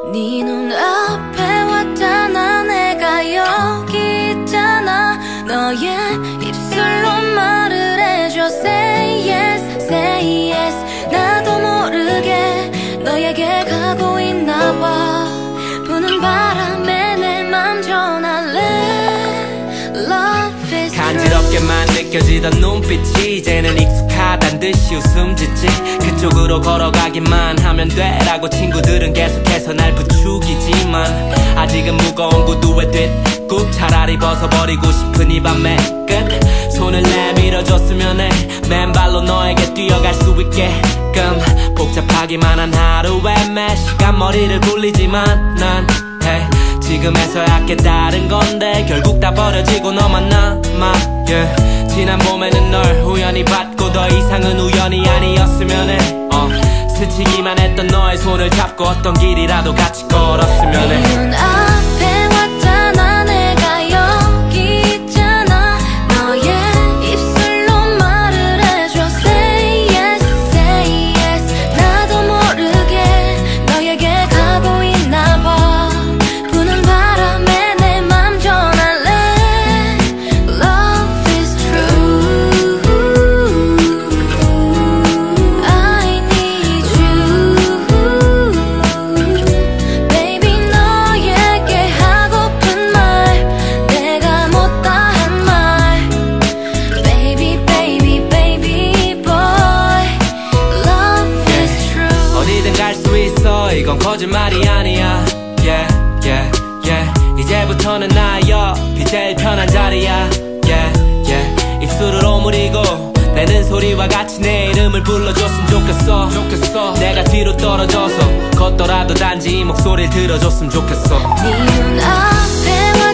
네 눈앞에 왔잖아. 내가 여기 있잖아. 너의 입술로 말을 해줘. Say yes, say yes. 나도 모르게 너에게 가고 있나봐. 부는 바람에 내 맘 전할래. Love is true. 간지럽게만 느껴지던 눈빛이 이제는 익숙하단 듯이 웃음 짓지. 그쪽으로 걸어가기만 하면 돼라고 친구들은 계속해서 날 부추기지만 아직은 무거운 구두에 뒷굽 차라리 벗어버리고 싶은 이 밤의 끝. 손을 내밀어줬으면 해. 맨발로 너에게 뛰어갈 수 있게끔. 복잡하기만 한 하루에 매 시간 머리를 굴리지만 난 hey, 지금에서야 깨달은 건데 결국 다 버려지고 너만 남아 yeah. 지난 봄에는 널 우연히 봤고 더 이상은 우연이 아니었으면 해 스치기만 했던 너의 손을 잡고 어떤 길이라도 같이 걸었으면 해. 네 눈앞에 왔잖아. 내가 여기 있잖아. 너의 입술로 말을 해줘. Say yes, say yes. 나도 모르게 너에게 가고 있나봐. 부는 바람에 내 맘 전할래. Love is true. I need you. Baby 너에게 하고픈 말 내가 못다한 말. Baby baby baby boy. Love is true. 어디든 갈 수 있어 이건 거짓말이 아니야 yeah, yeah, yeah. 이제부터는 나의 옆이 제일 편한 자리야 yeah, yeah. 입술을 오므리고 내는 소리와 같이 내 이름을 불러줬으면 좋겠어 내가 뒤로 떨어져서 걷더라도 단지 이 목소리를 들어줬으면 좋겠어. 네 눈앞에